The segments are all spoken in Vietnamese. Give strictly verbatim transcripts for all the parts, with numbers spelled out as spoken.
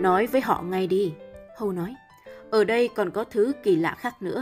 Nói với họ ngay đi, Hầu nói. Ở đây còn có thứ kỳ lạ khác nữa.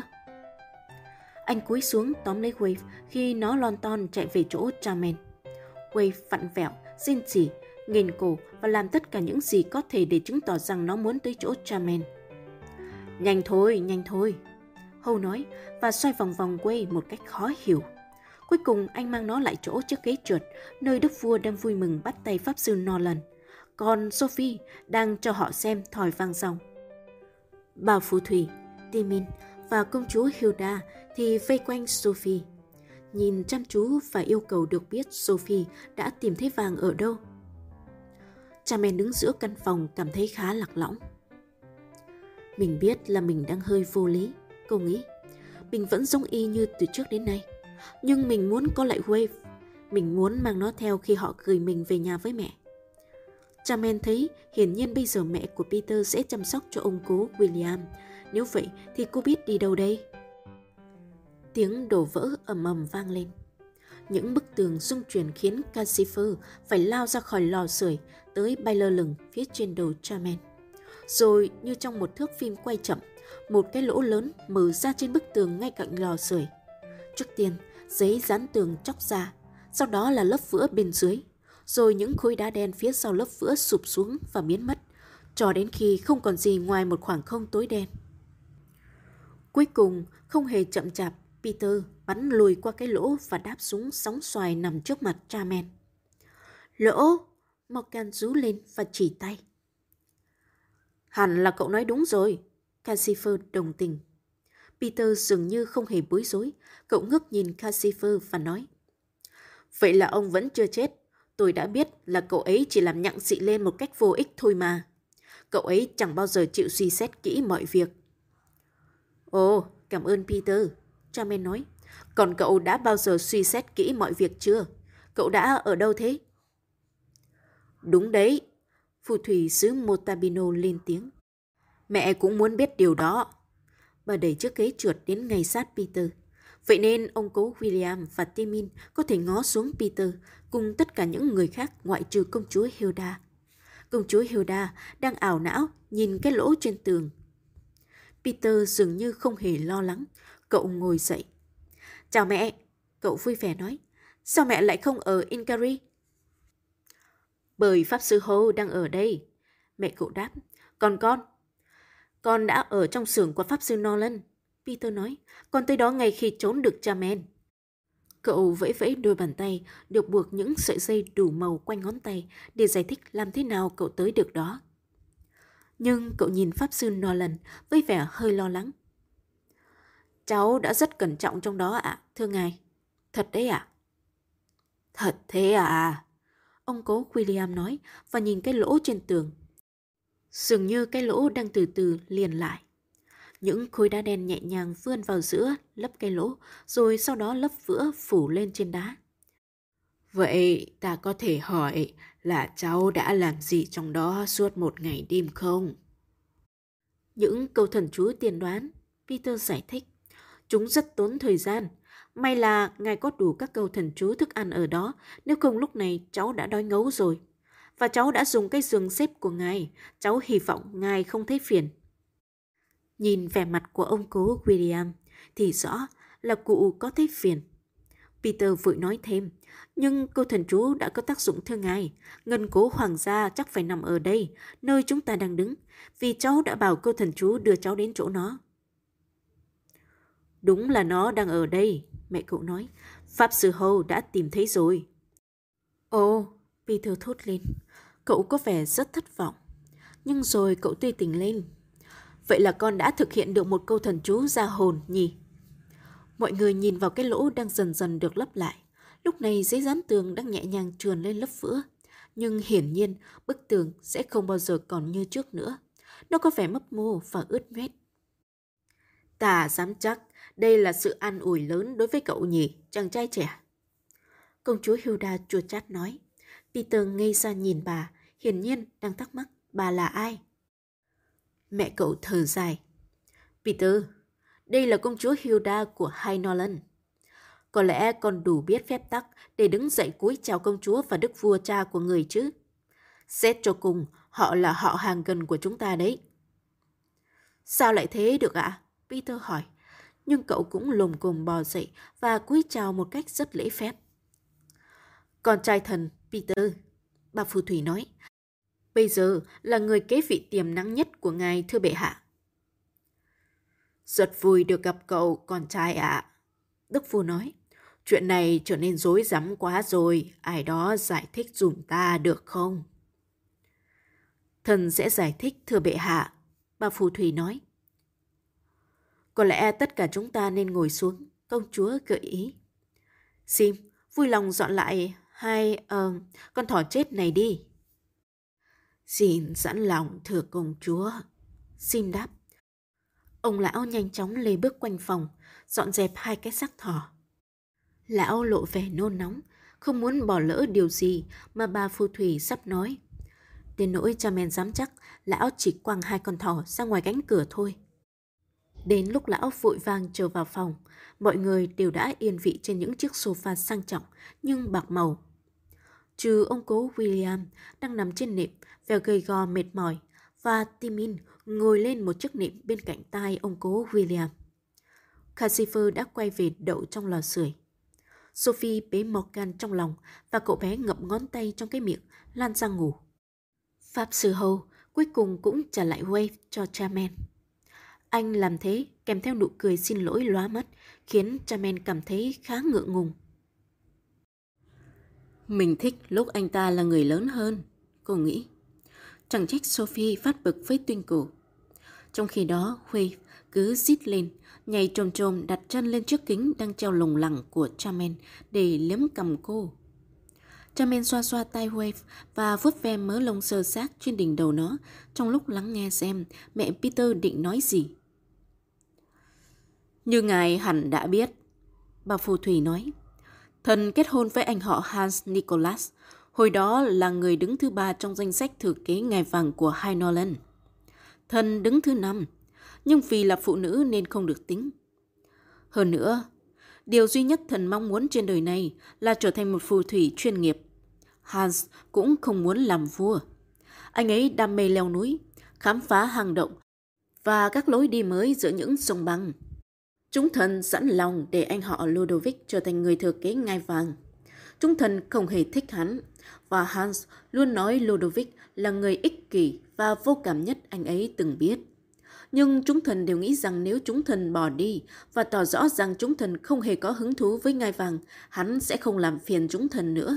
Anh cúi xuống tóm lấy Wave khi nó lon ton chạy về chỗ Charmaine. Wave vặn vẹo, rên rỉ, nghền cổ và làm tất cả những gì có thể để chứng tỏ rằng nó muốn tới chỗ Charmaine. Nhanh thôi, nhanh thôi, Hầu nói và xoay vòng vòng Wave một cách khó hiểu. Cuối cùng anh mang nó lại chỗ chiếc ghế trượt, nơi đức vua đang vui mừng bắt tay pháp sư Nolan. Còn Sophie đang cho họ xem thỏi vang ròng. Bà phù thủy, Timin và công chúa Hilda thì vây quanh Sophie, nhìn chăm chú và yêu cầu được biết Sophie đã tìm thấy vàng ở đâu. Charmaine đứng giữa căn phòng cảm thấy khá lạc lõng. Mình biết là mình đang hơi vô lý, cô nghĩ. Mình vẫn giống y như từ trước đến nay. Nhưng mình muốn có lại Wave. Mình muốn mang nó theo khi họ gửi mình về nhà với mẹ. Charmaine thấy hiển nhiên bây giờ mẹ của Peter sẽ chăm sóc cho ông cố William. Nếu vậy thì cô biết đi đâu đây? Tiếng đổ vỡ ầm ầm vang lên. Những bức tường rung chuyển khiến Calcifer phải lao ra khỏi lò sưởi tới bay lơ lửng phía trên đầu Charmaine. Rồi như trong một thước phim quay chậm, một cái lỗ lớn mở ra trên bức tường ngay cạnh lò sưởi. Trước tiên, giấy dán tường chóc ra, sau đó là lớp vữa bên dưới, rồi những khối đá đen phía sau lớp vữa sụp xuống và biến mất, cho đến khi không còn gì ngoài một khoảng không tối đen. Cuối cùng, không hề chậm chạp, Peter bắn lùi qua cái lỗ và đáp xuống sóng xoài nằm trước mặt Charmaine. Lỗ! Morgan rú lên và chỉ tay. Hẳn là cậu nói đúng rồi, Calcifer đồng tình. Peter dường như không hề bối rối, cậu ngước nhìn Calcifer và nói. Vậy là ông vẫn chưa chết. Tôi đã biết là cậu ấy chỉ làm nhặng xị lên một cách vô ích thôi mà. Cậu ấy chẳng bao giờ chịu suy xét kỹ mọi việc. Ồ, cảm ơn Peter, Charmaine nói. Còn cậu đã bao giờ suy xét kỹ mọi việc chưa? Cậu đã ở đâu thế? Đúng đấy, phù thủy xứ Motabino lên tiếng. Mẹ cũng muốn biết điều đó. Bà đẩy chiếc ghế trượt đến ngay sát Peter. Vậy nên ông cố William và Timin có thể ngó xuống Peter cùng tất cả những người khác ngoại trừ công chúa Hilda. Công chúa Hilda đang ảo não nhìn cái lỗ trên tường. Peter dường như không hề lo lắng. Cậu ngồi dậy. Chào mẹ, cậu vui vẻ nói. Sao mẹ lại không ở Ingari? Bởi pháp sư Ho đang ở đây, mẹ cậu đáp. Còn con? Con đã ở trong xưởng của pháp sư Nolan, Peter nói. Con tới đó ngay khi trốn được Charmaine. Cậu vẫy vẫy đôi bàn tay được buộc những sợi dây đủ màu quanh ngón tay để giải thích làm thế nào cậu tới được đó. Nhưng cậu nhìn pháp sư Nolan với vẻ hơi lo lắng. Cháu đã rất cẩn trọng trong đó ạ, à, thưa ngài. Thật đấy ạ? À? Thật thế à? Ông cố William nói và nhìn cái lỗ trên tường. Dường như cái lỗ đang từ từ liền lại. Những khối đá đen nhẹ nhàng vươn vào giữa, lấp cái lỗ, rồi sau đó lấp vữa phủ lên trên đá. Vậy ta có thể hỏi là cháu đã làm gì trong đó suốt một ngày đêm không? Những câu thần chú tiên đoán, Peter giải thích. Chúng rất tốn thời gian. May là ngài có đủ các câu thần chú thức ăn ở đó, nếu không lúc này cháu đã đói ngấu rồi. Và cháu đã dùng cái giường xếp của ngài, cháu hy vọng ngài không thấy phiền. Nhìn vẻ mặt của ông cố William thì rõ là cụ có thấy phiền. Peter vội nói thêm, nhưng câu thần chú đã có tác dụng thưa ngài. Ngân cố hoàng gia chắc phải nằm ở đây, nơi chúng ta đang đứng, vì cháu đã bảo câu thần chú đưa cháu đến chỗ nó. Đúng là nó đang ở đây, mẹ cậu nói. Pháp sư Ho đã tìm thấy rồi. Ồ, Peter thốt lên. Cậu có vẻ rất thất vọng. Nhưng rồi cậu tươi tỉnh lên. Vậy là con đã thực hiện được một câu thần chú ra hồn nhỉ? Mọi người nhìn vào cái lỗ đang dần dần được lấp lại. Lúc này giấy dán tường đang nhẹ nhàng trườn lên lớp vữa. Nhưng hiển nhiên bức tường sẽ không bao giờ còn như trước nữa. Nó có vẻ mấp mô và ướt nhoét. Ta dám chắc đây là sự an ủi lớn đối với cậu nhỉ, chàng trai trẻ. Công chúa Hilda chua chát nói. Peter ngây ra nhìn bà, hiển nhiên đang thắc mắc bà là ai. Mẹ cậu thở dài. Peter, đây là công chúa Hilda của High Nolan. Có lẽ con đủ biết phép tắc để đứng dậy cúi chào công chúa và đức vua cha của người chứ. Xét cho cùng, Họ là họ hàng gần của chúng ta đấy. Sao lại thế được ạ? Peter hỏi. Nhưng cậu cũng lồm cồm bò dậy và cúi chào một cách rất lễ phép. Con trai thần, Peter, bà phù thủy nói. Bây giờ là người kế vị tiềm năng nhất của ngài, thưa bệ hạ. Rất vui được gặp cậu, con trai ạ. À. Đức vua nói. Chuyện này trở nên rối rắm quá rồi. Ai đó giải thích dùm ta được không? Thần sẽ giải thích, thưa bệ hạ, bà phù thủy nói. Có lẽ tất cả chúng ta nên ngồi xuống, công chúa gợi ý. Sim, vui lòng dọn lại hai uh, con thỏ chết này đi. Xin sẵn lòng, thưa công chúa. Sim đáp. Ông lão nhanh chóng lê bước quanh phòng, dọn dẹp hai cái xác thỏ. Lão lộ vẻ nôn nóng, không muốn bỏ lỡ điều gì mà bà phù thủy sắp nói. Đến nỗi Charmaine dám chắc, lão chỉ quăng hai con thỏ ra ngoài cánh cửa thôi. Đến lúc lão vội vàng trở vào phòng, mọi người đều đã yên vị trên những chiếc sofa sang trọng nhưng bạc màu. Trừ ông cố William đang nằm trên nệm, vẻ gầy gò mệt mỏi, và Timin ngồi lên một chiếc nệm bên cạnh tai ông cố William. Calcifer đã quay về đậu trong lò sưởi. Sophie bế Morgan trong lòng và cậu bé ngậm ngón tay trong cái miệng, lan ra ngủ. Pháp sư Hầu cuối cùng cũng trả lại Wave cho Charmaine. Anh làm thế kèm theo nụ cười xin lỗi lóa mắt, khiến Charmaine cảm thấy khá ngượng ngùng. Mình thích lúc anh ta là người lớn hơn, cô nghĩ. Chẳng trách Sophie phát bực với Twinkle. Trong khi đó, Wave cứ rít lên, nhảy trồm trồm đặt chân lên chiếc kính đang treo lủng lẳng của Charmaine để liếm cằm cô. Charmaine xoa xoa tai Wave và vuốt ve mớ lông xơ xác trên đỉnh đầu nó trong lúc lắng nghe xem mẹ Peter định nói gì. Như ngài hẳn đã biết, bà phù thủy nói, thần kết hôn với anh họ Hans Nicholas, hồi đó là người đứng thứ ba trong danh sách thừa kế ngai vàng của High Norland. Thần đứng thứ năm, nhưng vì là phụ nữ nên không được tính. Hơn nữa, điều duy nhất thần mong muốn trên đời này là trở thành một phù thủy chuyên nghiệp. Hans cũng không muốn làm vua. Anh ấy đam mê leo núi, khám phá hang động và các lối đi mới giữa những sông băng. Chúng thần sẵn lòng để anh họ Ludovic trở thành người thừa kế ngai vàng. Chúng thần không hề thích hắn, và Hans luôn nói Ludovic là người ích kỷ và vô cảm nhất anh ấy từng biết. Nhưng chúng thần đều nghĩ rằng nếu chúng thần bỏ đi và tỏ rõ rằng chúng thần không hề có hứng thú với ngai vàng, hắn sẽ không làm phiền chúng thần nữa.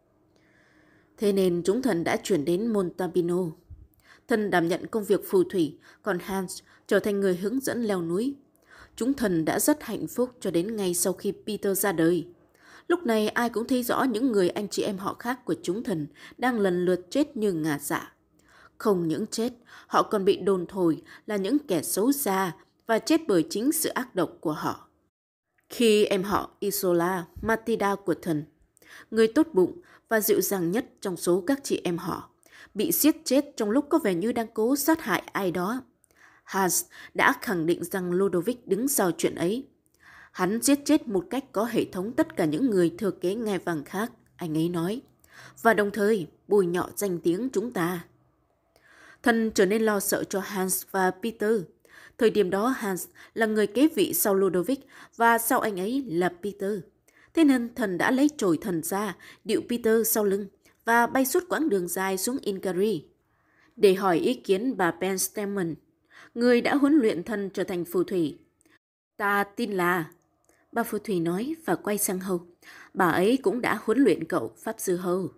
Thế nên chúng thần đã chuyển đến Montalbino. Thần đảm nhận công việc phù thủy, còn Hans trở thành người hướng dẫn leo núi. Chúng thần đã rất hạnh phúc cho đến ngay sau khi Peter ra đời. Lúc này ai cũng thấy rõ những người anh chị em họ khác của chúng thần đang lần lượt chết như ngả dạ. Không những chết, họ còn bị đồn thổi là những kẻ xấu xa và chết bởi chính sự ác độc của họ. Khi em họ Isola Matilda của thần, người tốt bụng và dịu dàng nhất trong số các chị em họ, bị giết chết trong lúc có vẻ như đang cố sát hại ai đó, Hans đã khẳng định rằng Ludovic đứng sau chuyện ấy. Hắn giết chết một cách có hệ thống tất cả những người thừa kế ngai vàng khác, anh ấy nói, và đồng thời bôi nhọ danh tiếng chúng ta. Thần trở nên lo sợ cho Hans và Peter. Thời điểm đó Hans là người kế vị sau Ludovic và sau anh ấy là Peter. Thế nên thần đã lấy chổi thần ra, điệu Peter sau lưng và bay suốt quãng đường dài xuống Ingary để hỏi ý kiến bà Penstemon, người đã huấn luyện thần trở thành phù thủy. Ta tin là, bà phù thủy nói và quay sang Hầu. Bà ấy cũng đã huấn luyện cậu, pháp sư Hầu.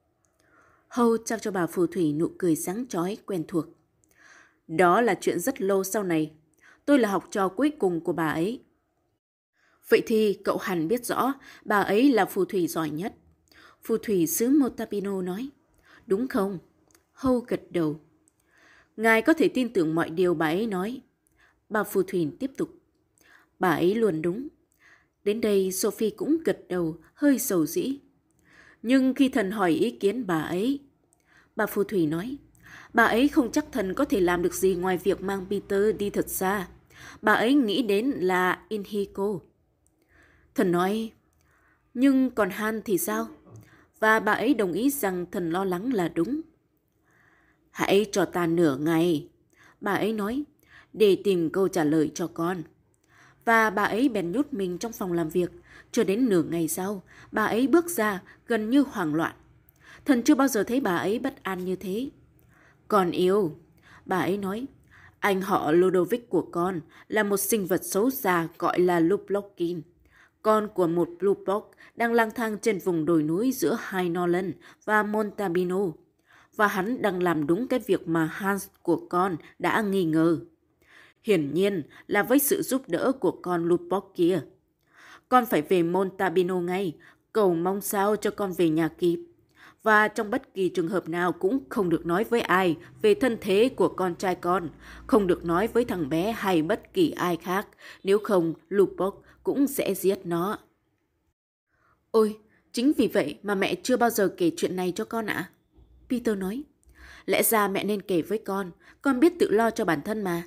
Hầu trao cho bà phù thủy nụ cười sáng chói quen thuộc. Đó là chuyện rất lâu sau này. Tôi là học trò cuối cùng của bà ấy. Vậy thì cậu hẳn biết rõ bà ấy là phù thủy giỏi nhất. Phù thủy xứ Montalbino nói. Đúng không? Hầu gật đầu. Ngài có thể tin tưởng mọi điều bà ấy nói. Bà phù thủy tiếp tục. Bà ấy luôn đúng. Đến đây Sophie cũng gật đầu, hơi sầu dĩ. Nhưng khi thần hỏi ý kiến bà ấy, bà phù thủy nói, bà ấy không chắc thần có thể làm được gì ngoài việc mang Peter đi thật xa. Bà ấy nghĩ đến là Inhiko. Thần nói, nhưng còn Han thì sao? Và bà ấy đồng ý rằng thần lo lắng là đúng. Hãy cho ta nửa ngày, bà ấy nói, để tìm câu trả lời cho con. Và bà ấy bèn nhốt mình trong phòng làm việc. Chưa đến nửa ngày sau, bà ấy bước ra gần như hoảng loạn. Thần chưa bao giờ thấy bà ấy bất an như thế. Con yêu, bà ấy nói, anh họ Ludovic của con là một sinh vật xấu xa gọi là Luplokin. Con của một Luplock đang lang thang trên vùng đồi núi giữa High Norland và Montalbino. Và hắn đang làm đúng cái việc mà Hans của con đã nghi ngờ. Hiển nhiên là với sự giúp đỡ của con Luplock kia. Con phải về Montalbino ngay, cầu mong sao cho con về nhà kịp. Và trong bất kỳ trường hợp nào cũng không được nói với ai về thân thế của con trai con, không được nói với thằng bé hay bất kỳ ai khác, nếu không Luplock cũng sẽ giết nó. Ôi, chính vì vậy mà mẹ chưa bao giờ kể chuyện này cho con ạ. À? Peter nói, lẽ ra mẹ nên kể với con, con biết tự lo cho bản thân mà.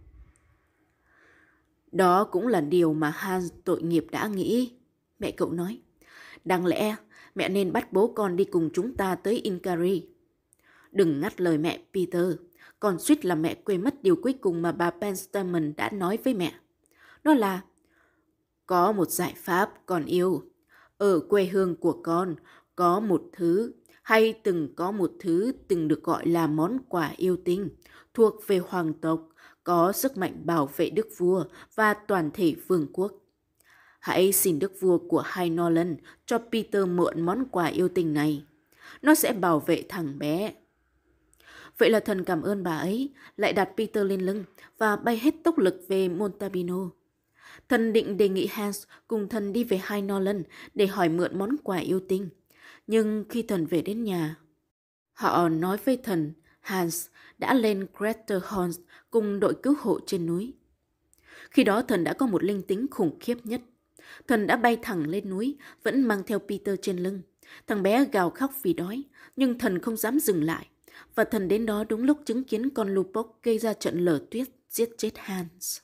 Đó cũng là điều mà Hans tội nghiệp đã nghĩ, mẹ cậu nói. Đáng lẽ mẹ nên bắt bố con đi cùng chúng ta tới Incari. Đừng ngắt lời mẹ, Peter. Con suýt làm mẹ quên mất điều cuối cùng mà bà Penstamen đã nói với mẹ. Đó là, có một giải pháp, con yêu. Ở quê hương của con, có một thứ, hay từng có một thứ từng được gọi là món quà yêu tinh, thuộc về hoàng tộc, có sức mạnh bảo vệ đức vua và toàn thể vương quốc. Hãy xin đức vua của High Norland cho Peter mượn món quà yêu tinh này. Nó sẽ bảo vệ thằng bé. Vậy là thần cảm ơn bà ấy, lại đặt Peter lên lưng và bay hết tốc lực về Montalbino. Thần định đề nghị Hans cùng thần đi về High Norland để hỏi mượn món quà yêu tinh. Nhưng khi thần về đến nhà, họ nói với thần Hans đã lên Craterhorn cùng đội cứu hộ trên núi. Khi đó thần đã có một linh tính khủng khiếp nhất. Thần đã bay thẳng lên núi, vẫn mang theo Peter trên lưng. Thằng bé gào khóc vì đói, nhưng thần không dám dừng lại. Và thần đến đó đúng lúc chứng kiến con Luplock gây ra trận lở tuyết giết chết Hans.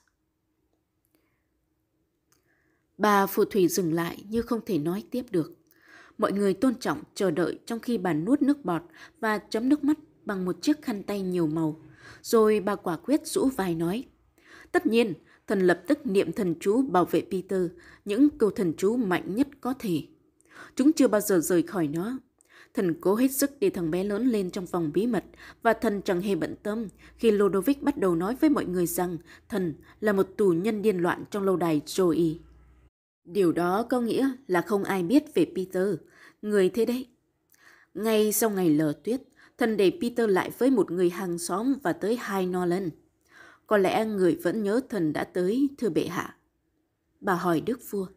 Bà phù thủy dừng lại như không thể nói tiếp được. Mọi người tôn trọng chờ đợi trong khi bà nuốt nước bọt và chấm nước mắt bằng một chiếc khăn tay nhiều màu. Rồi bà quả quyết rũ vai nói. Tất nhiên, thần lập tức niệm thần chú bảo vệ Peter, những câu thần chú mạnh nhất có thể. Chúng chưa bao giờ rời khỏi nó. Thần cố hết sức để thằng bé lớn lên trong vòng bí mật, và thần chẳng hề bận tâm khi Ludovic bắt đầu nói với mọi người rằng thần là một tù nhân điên loạn trong lâu đài Joey. Điều đó có nghĩa là không ai biết về Peter, người thế đấy. Ngay sau ngày lở tuyết, thần để Peter lại với một người hàng xóm và tới High Norland. Có lẽ người vẫn nhớ thần đã tới, thưa bệ hạ. Bà hỏi đức vua.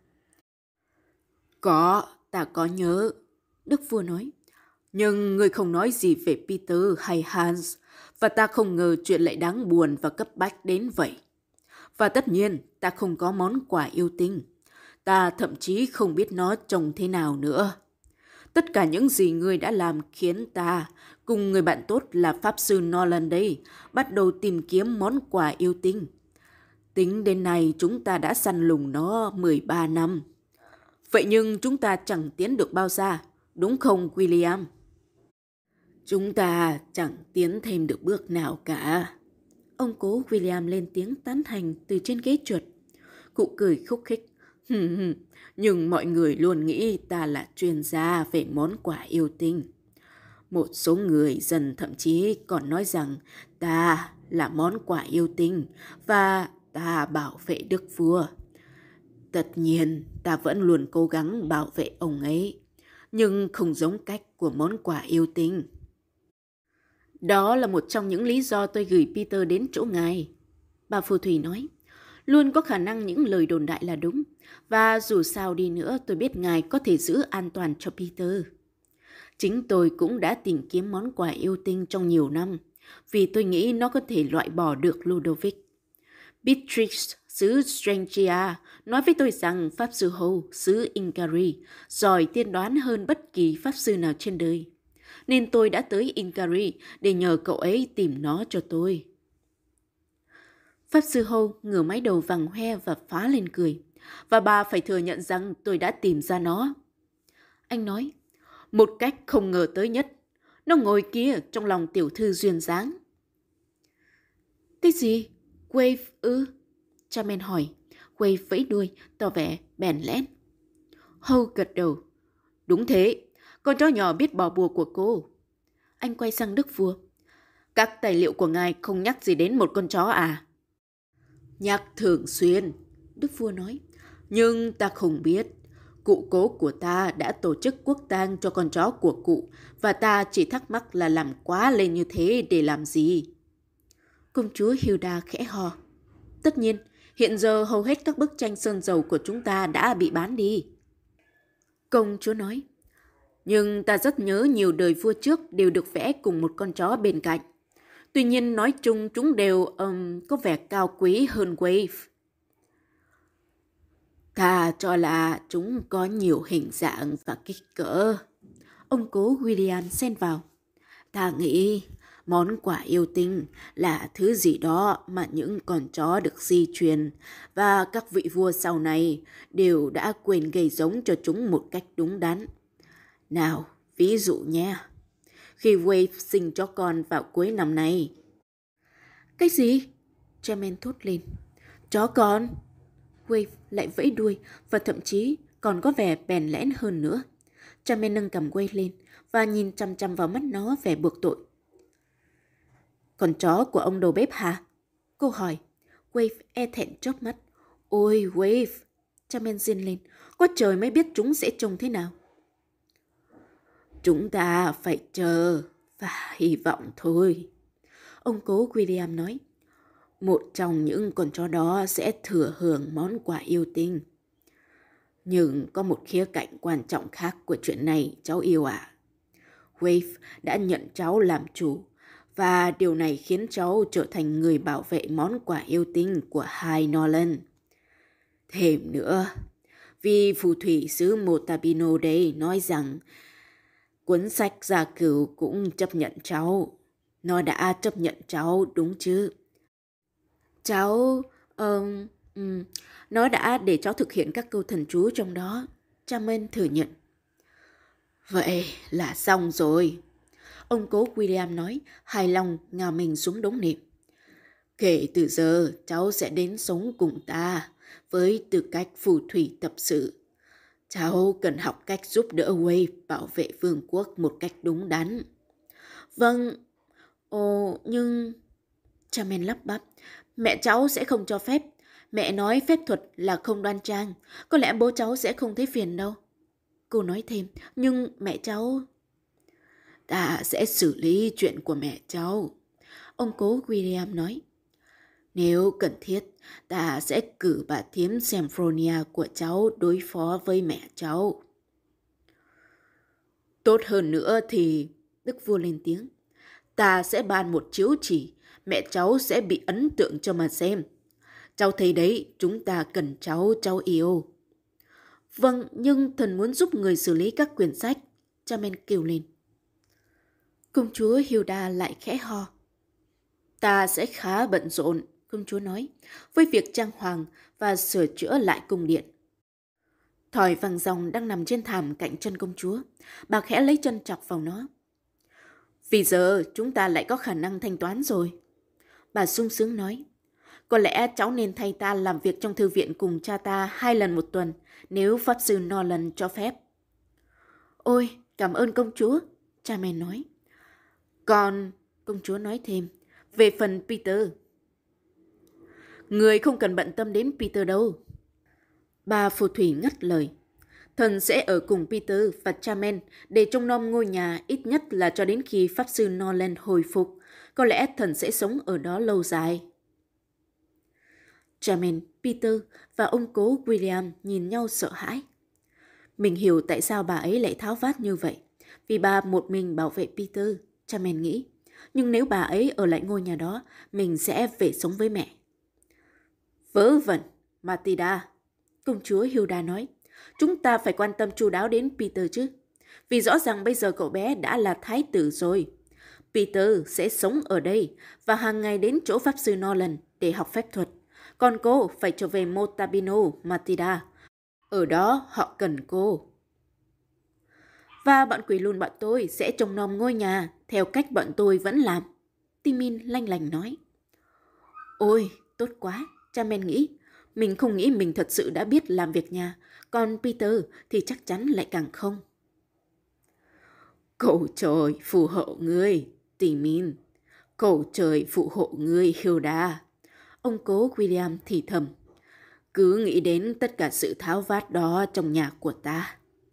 Có, ta có nhớ, đức vua nói. Nhưng người không nói gì về Peter hay Hans, và ta không ngờ chuyện lại đáng buồn và cấp bách đến vậy. Và tất nhiên, ta không có món quà yêu tinh. Ta thậm chí không biết nó trông thế nào nữa. Tất cả những gì ngươi đã làm khiến ta, cùng người bạn tốt là Pháp sư Nolan đây, bắt đầu tìm kiếm món quà yêu tinh. Tính đến nay chúng ta đã săn lùng nó mười ba năm. Vậy nhưng chúng ta chẳng tiến được bao xa, đúng không William? Chúng ta chẳng tiến thêm được bước nào cả. Ông cố William lên tiếng tán thành từ trên ghế trượt. Cụ cười khúc khích. Nhưng mọi người luôn nghĩ ta là chuyên gia về món quà yêu tinh. Một số người dần thậm chí còn nói rằng ta là món quà yêu tinh và ta bảo vệ đức vua. Tất nhiên ta vẫn luôn cố gắng bảo vệ ông ấy, nhưng không giống cách của món quà yêu tinh. Đó là một trong những lý do tôi gửi Peter đến chỗ ngài, bà phù thủy nói. Luôn có khả năng những lời đồn đại là đúng, và dù sao đi nữa tôi biết ngài có thể giữ an toàn cho Peter. Chính tôi cũng đã tìm kiếm món quà yêu tinh trong nhiều năm, vì tôi nghĩ nó có thể loại bỏ được Ludovic. Beatrix xứ Strangia nói với tôi rằng Pháp sư Hou xứ Incari giỏi tiên đoán hơn bất kỳ Pháp sư nào trên đời. Nên tôi đã tới Incari để nhờ cậu ấy tìm nó cho tôi. Pháp sư Hou ngửa mái đầu vàng hoe và phá lên cười. Và bà phải thừa nhận rằng tôi đã tìm ra nó. Anh nói, một cách không ngờ tới nhất. Nó ngồi kia trong lòng tiểu thư duyên dáng. Cái gì? Wave ư? Charmaine hỏi. Wave vẫy đuôi, tỏ vẻ bèn lẽn. Howe gật đầu. Đúng thế, con chó nhỏ biết bỏ bùa của cô. Anh quay sang Đức Vua. Các tài liệu của ngài không nhắc gì đến một con chó à? Nhắc thường xuyên, Đức Vua nói. Nhưng ta không biết. Cụ cố của ta đã tổ chức quốc tang cho con chó của cụ, và ta chỉ thắc mắc là làm quá lên như thế để làm gì. Công chúa Hilda khẽ hò. Tất nhiên, hiện giờ hầu hết các bức tranh sơn dầu của chúng ta đã bị bán đi. Công chúa nói. Nhưng ta rất nhớ nhiều đời vua trước đều được vẽ cùng một con chó bên cạnh. Tuy nhiên nói chung chúng đều um, có vẻ cao quý hơn Wave. Ta cho là chúng có nhiều hình dạng và kích cỡ. Ông cố William xen vào. Ta nghĩ món quà yêu tinh là thứ gì đó mà những con chó được di truyền và các vị vua sau này đều đã quên gây giống cho chúng một cách đúng đắn. Nào, ví dụ nhé. Khi Wave sinh chó con vào cuối năm nay. Cái gì? Charmaine thốt lên. Chó con? Wave lại vẫy đuôi và thậm chí còn có vẻ bèn lẽn hơn nữa. Charmaine nâng cầm Wave lên và nhìn chăm chăm vào mắt nó vẻ buộc tội. Con chó của ông đầu bếp hả? Cô hỏi. Wave e thẹn chớp mắt. Ôi Wave! Charmaine rên lên. Có trời mới biết chúng sẽ trông thế nào. Chúng ta phải chờ và hy vọng thôi. Ông cố William nói. Một trong những con chó đó sẽ thừa hưởng món quà yêu tinh. Nhưng có một khía cạnh quan trọng khác của chuyện này, cháu yêu ạ. À. Wave đã nhận cháu làm chủ, và điều này khiến cháu trở thành người bảo vệ món quà yêu tinh của High Norland. Thêm nữa, vì phù thủy xứ Motabino đây nói rằng cuốn sách gia cửu cũng chấp nhận cháu. Nó đã chấp nhận cháu đúng chứ? Cháu... Um, um, nó đã để cháu thực hiện các câu thần chú trong đó. Charmaine thừa nhận. Vậy là xong rồi. Ông cố William nói, hài lòng ngả mình xuống đống nệm. Kể từ giờ, cháu sẽ đến sống cùng ta với tư cách phù thủy tập sự. Cháu cần học cách giúp đỡ Wave bảo vệ vương quốc một cách đúng đắn. Vâng, ồ, nhưng... Charmaine lắp bắp. Mẹ cháu sẽ không cho phép. Mẹ nói phép thuật là không đoan trang. Có lẽ bố cháu sẽ không thấy phiền đâu. Cô nói thêm, nhưng mẹ cháu... Ta sẽ xử lý chuyện của mẹ cháu. Ông cố William nói. Nếu cần thiết, ta sẽ cử bà thím Semphronia của cháu đối phó với mẹ cháu. Tốt hơn nữa thì... Đức vua lên tiếng. Ta sẽ ban một chiếu chỉ. Mẹ cháu sẽ bị ấn tượng cho mà xem. Cháu thấy đấy, chúng ta cần cháu, cháu yêu. Vâng, nhưng thần muốn giúp người xử lý các quyển sách. Charmaine kêu lên. Công chúa Hilda lại khẽ ho. Ta sẽ khá bận rộn, công chúa nói, với việc trang hoàng và sửa chữa lại cung điện. Thỏi vàng ròng đang nằm trên thảm cạnh chân công chúa. Bà khẽ lấy chân chọc vào nó. Vì giờ chúng ta lại có khả năng thanh toán rồi. Bà sung sướng nói. Có lẽ cháu nên thay ta làm việc trong thư viện cùng cha ta hai lần một tuần, nếu pháp sư Nolan cho phép. Ôi, cảm ơn công chúa, Charmaine nói. Còn, công chúa nói thêm, về phần Peter. Người không cần bận tâm đến Peter đâu. Bà phù thủy ngắt lời. Thần sẽ ở cùng Peter và Charmaine để trông nom ngôi nhà ít nhất là cho đến khi pháp sư Nolan hồi phục. Có lẽ thần sẽ sống ở đó lâu dài. Charmaine, Peter và ông cố William nhìn nhau sợ hãi. Mình hiểu tại sao bà ấy lại tháo vát như vậy. Vì bà một mình bảo vệ Peter, Charmaine nghĩ. Nhưng nếu bà ấy ở lại ngôi nhà đó, mình sẽ về sống với mẹ. Vớ vẩn, Matilda, công chúa Hilda nói. Chúng ta phải quan tâm chu đáo đến Peter chứ. Vì rõ ràng bây giờ cậu bé đã là thái tử rồi. Peter sẽ sống ở đây và hàng ngày đến chỗ pháp sư Nolan để học phép thuật. Còn cô phải trở về Motabino, Matilda. Ở đó họ cần cô. Và bọn quỷ lùn bọn tôi sẽ trông nom ngôi nhà theo cách bọn tôi vẫn làm. Timin lanh lành nói. Ôi, tốt quá, Charmaine nghĩ. Mình không nghĩ mình thật sự đã biết làm việc nhà, còn Peter thì chắc chắn lại càng không. Cầu trời phù hộ ngươi, Timin. Cầu trời phù hộ ngươi, Hilda. Ông cố William thì thầm. Cứ nghĩ đến tất cả sự tháo vát đó trong nhà của ta.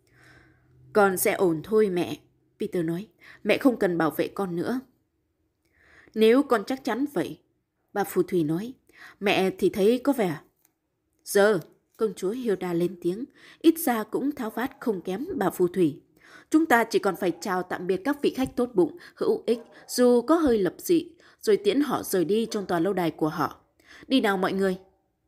Con sẽ ổn thôi mẹ, Peter nói. Mẹ không cần bảo vệ con nữa. Nếu con chắc chắn vậy, bà phù thủy nói. Mẹ thì thấy có vẻ. Giờ, công chúa Hilda lên tiếng. Ít ra cũng tháo vát không kém bà phù thủy. Chúng ta chỉ còn phải chào tạm biệt các vị khách tốt bụng, hữu ích, dù có hơi lập dị, rồi tiễn họ rời đi trong tòa lâu đài của họ. Đi nào mọi người.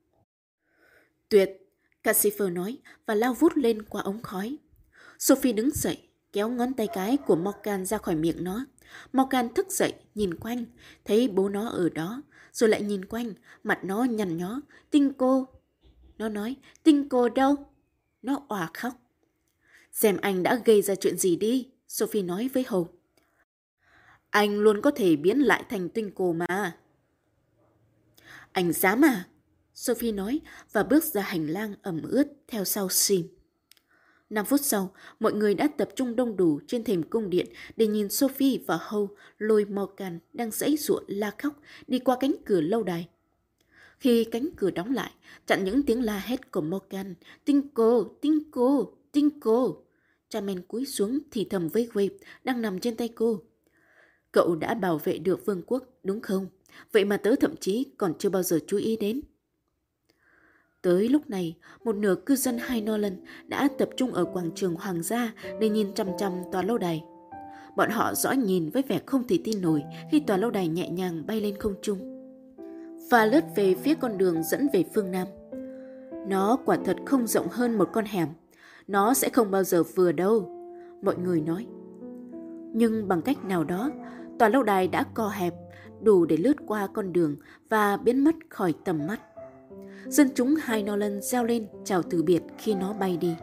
Tuyệt, Cassifer nói và lao vút lên qua ống khói. Sophie đứng dậy, kéo ngón tay cái của Morgan ra khỏi miệng nó. Morgan thức dậy, nhìn quanh, thấy bố nó ở đó, rồi lại nhìn quanh, mặt nó nhăn nhó. Tinh cô. Nó nói, Tinh cô đâu? Nó òa khóc. Xem anh đã gây ra chuyện gì đi, Sophie nói với Hầu. Anh luôn có thể biến lại thành Tinh cô mà. Anh dám à? Sophie nói và bước ra hành lang ẩm ướt theo sau Sim. Năm phút sau, mọi người đã tập trung đông đủ trên thềm cung điện để nhìn Sophie và Howe lôi Morgan đang giãy giụa la khóc đi qua cánh cửa lâu đài. Khi cánh cửa đóng lại, chặn những tiếng la hét của Morgan, Tinh cô, Tinh cô, Tinh cô. Charmaine cúi xuống thì thầm với Wave đang nằm trên tay cô. Cậu đã bảo vệ được vương quốc, đúng không? Vậy mà tớ thậm chí còn chưa bao giờ chú ý đến. Tới lúc này, một nửa cư dân High Norland đã tập trung ở quảng trường Hoàng gia để nhìn chằm chằm tòa lâu đài. Bọn họ dõi nhìn với vẻ không thể tin nổi khi tòa lâu đài nhẹ nhàng bay lên không trung và lướt về phía con đường dẫn về phương Nam. Nó quả thật không rộng hơn một con hẻm. Nó sẽ không bao giờ vừa đâu, mọi người nói. Nhưng bằng cách nào đó, tòa lâu đài đã co hẹp, đủ để lướt qua con đường và biến mất khỏi tầm mắt. Dân chúng High Norland reo lên chào từ biệt khi nó bay đi.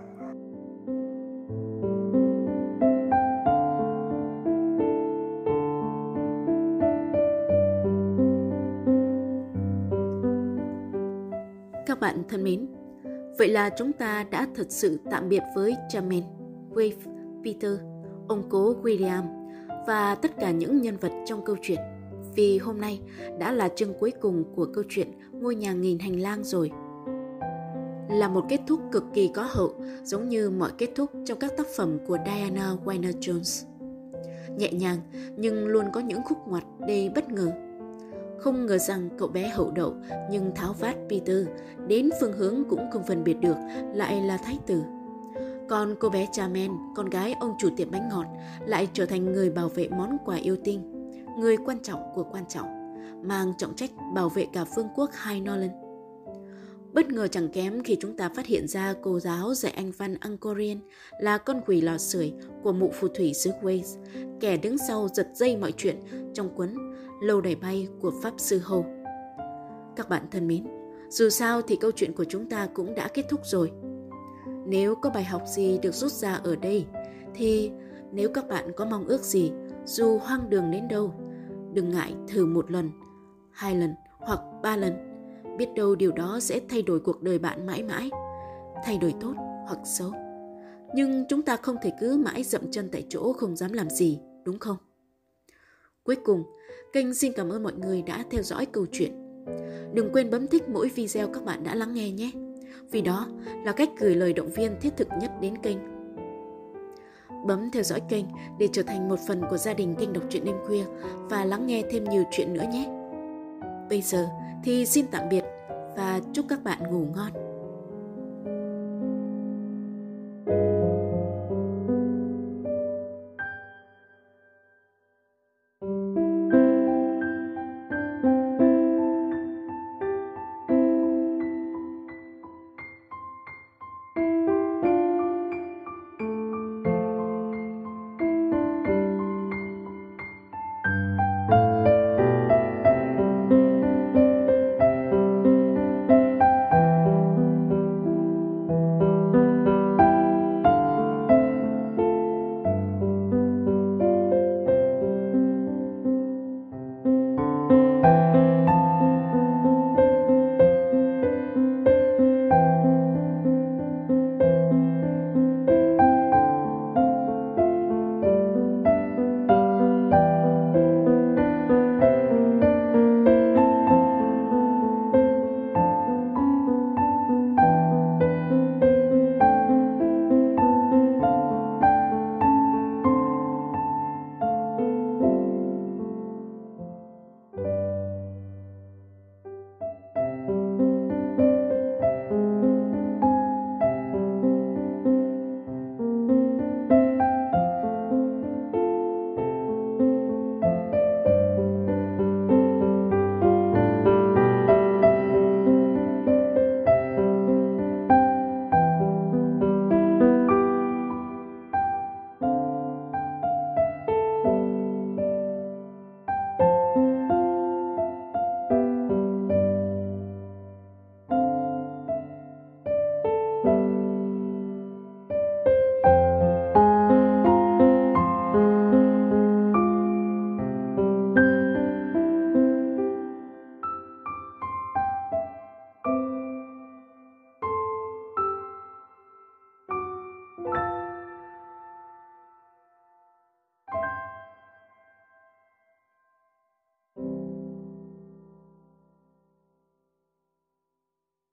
Các bạn thân mến, vậy là chúng ta đã thật sự tạm biệt với Charmaine, Wave, Peter, ông cố William và tất cả những nhân vật trong câu chuyện. Vì hôm nay đã là chương cuối cùng của câu chuyện Ngôi nhà nghìn hành lang rồi. Là một kết thúc cực kỳ có hậu, giống như mọi kết thúc trong các tác phẩm của Diana Wynne Jones. Nhẹ nhàng nhưng luôn có những khúc ngoặt đầy bất ngờ. Không ngờ rằng cậu bé hậu đậu nhưng tháo vát Peter đến phương hướng cũng không phân biệt được lại là thái tử. Còn cô bé Charmaine, con gái ông chủ tiệm bánh ngọt, lại trở thành người bảo vệ món quà yêu tinh, người quan trọng của quan trọng, mang trọng trách bảo vệ cả vương quốc High Norland. Bất ngờ chẳng kém khi chúng ta phát hiện ra cô giáo dạy Anh văn Angkorian là con quỷ lò sưởi của mụ phù thủy xứ Wales, kẻ đứng sau giật dây mọi chuyện trong cuốn Lâu đài bay của Pháp sư Hồ. Các bạn thân mến, dù sao thì câu chuyện của chúng ta cũng đã kết thúc rồi. Nếu có bài học gì được rút ra ở đây, thì nếu các bạn có mong ước gì, dù hoang đường đến đâu, đừng ngại thử một lần, hai lần hoặc ba lần. Biết đâu điều đó sẽ thay đổi cuộc đời bạn mãi mãi, thay đổi tốt hoặc xấu. Nhưng chúng ta không thể cứ mãi dậm chân tại chỗ không dám làm gì, đúng không? Cuối cùng, kênh xin cảm ơn mọi người đã theo dõi câu chuyện. Đừng quên bấm thích mỗi video các bạn đã lắng nghe nhé, vì đó là cách gửi lời động viên thiết thực nhất đến kênh. Bấm theo dõi kênh để trở thành một phần của gia đình kênh đọc truyện đêm khuya và lắng nghe thêm nhiều chuyện nữa nhé. Bây giờ thì xin tạm biệt và chúc các bạn ngủ ngon.